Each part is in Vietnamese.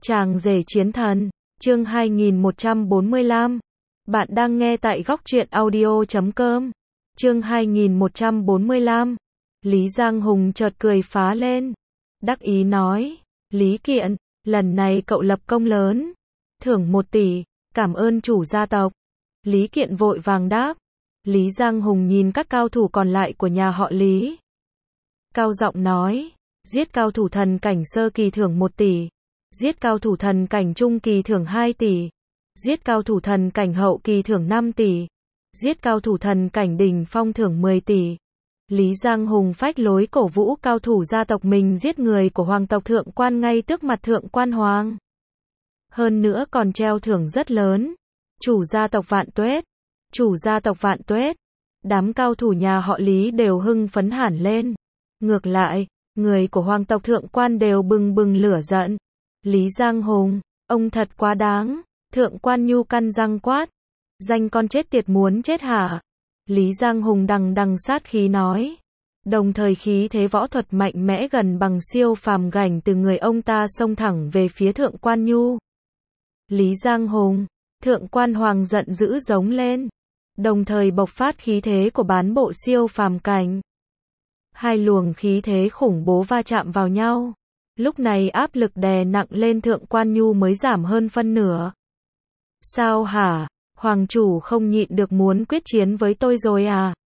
Chàng rể chiến thần, chương 2145. Bạn đang nghe tại góc truyện audio.com. Chương 2145. Lý Giang Hùng chợt cười phá lên. Đắc ý nói, Lý Kiện, lần này cậu lập công lớn. Thưởng 1 tỷ, cảm ơn chủ gia tộc. Lý Kiện vội vàng đáp. Lý Giang Hùng nhìn các cao thủ còn lại của nhà họ Lý. Cao giọng nói, giết cao thủ thần cảnh sơ kỳ thưởng 1 tỷ. Giết cao thủ thần cảnh trung kỳ thưởng 2 tỷ. Giết cao thủ thần cảnh hậu kỳ thưởng 5 tỷ. Giết cao thủ thần cảnh đỉnh phong thưởng 10 tỷ. Lý Giang Hùng phách lối cổ vũ cao thủ gia tộc mình giết người của hoàng tộc thượng quan ngay trước mặt thượng quan hoàng. Hơn nữa còn treo thưởng rất lớn. Chủ gia tộc Vạn Tuế. Chủ gia tộc Vạn Tuế. Đám cao thủ nhà họ Lý đều hưng phấn hẳn lên. Ngược lại, người của hoàng tộc thượng quan đều bừng bừng lửa giận. Lý Giang Hùng, ông thật quá đáng. Thượng quan Nhu căn răng quát. Danh con chết tiệt muốn chết hả? Lý Giang Hùng đằng đằng sát khí nói. Đồng thời khí thế võ thuật mạnh mẽ gần bằng siêu phàm gành từ người ông ta xông thẳng về phía thượng quan Nhu. Lý Giang Hùng, thượng quan Hoàng giận dữ giống lên. Đồng thời bộc phát khí thế của bán bộ siêu phàm cảnh. Hai luồng khí thế khủng bố va chạm vào nhau. Lúc này áp lực đè nặng lên thượng quan Nhu mới giảm hơn phân nửa. Sao hả? Hoàng chủ không nhịn được muốn quyết chiến với tôi rồi à?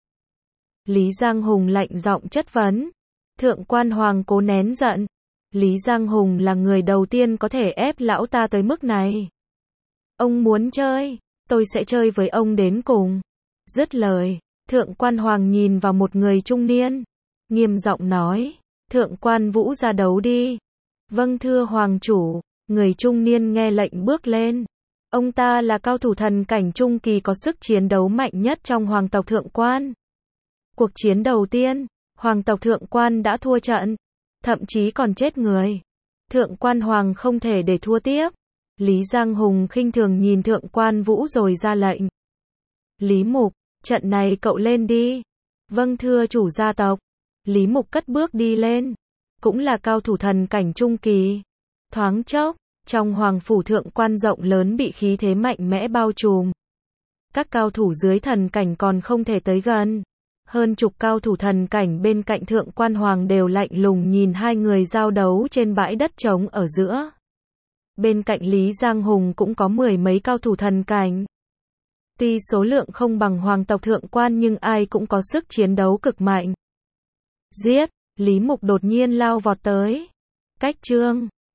Lý Giang Hùng lạnh giọng chất vấn. Thượng quan Hoàng cố nén giận. Lý Giang Hùng là người đầu tiên có thể ép lão ta tới mức này. Ông muốn chơi, tôi sẽ chơi với ông đến cùng. Dứt lời, thượng quan Hoàng nhìn vào một người trung niên. Nghiêm giọng nói, thượng quan Vũ ra đấu đi. Vâng thưa Hoàng chủ, người trung niên nghe lệnh bước lên. Ông ta là cao thủ thần cảnh trung kỳ có sức chiến đấu mạnh nhất trong hoàng tộc thượng quan. Cuộc chiến đầu tiên, hoàng tộc thượng quan đã thua trận, thậm chí còn chết người. Thượng quan Hoàng không thể để thua tiếp. Lý Giang Hùng khinh thường nhìn thượng quan Vũ rồi ra lệnh. Lý Mục, trận này cậu lên đi. Vâng thưa chủ gia tộc. Lý Mục cất bước đi lên. Cũng là cao thủ thần cảnh trung kỳ. Thoáng chốc, trong hoàng phủ thượng quan rộng lớn bị khí thế mạnh mẽ bao trùm. Các cao thủ dưới thần cảnh còn không thể tới gần. Hơn chục cao thủ thần cảnh bên cạnh thượng quan Hoàng đều lạnh lùng nhìn hai người giao đấu trên bãi đất trống ở giữa. Bên cạnh Lý Giang Hùng cũng có 10 mấy cao thủ thần cảnh. Tuy số lượng không bằng hoàng tộc thượng quan nhưng ai cũng có sức chiến đấu cực mạnh. Giết! Lý Mục đột nhiên lao vọt tới. Cách chương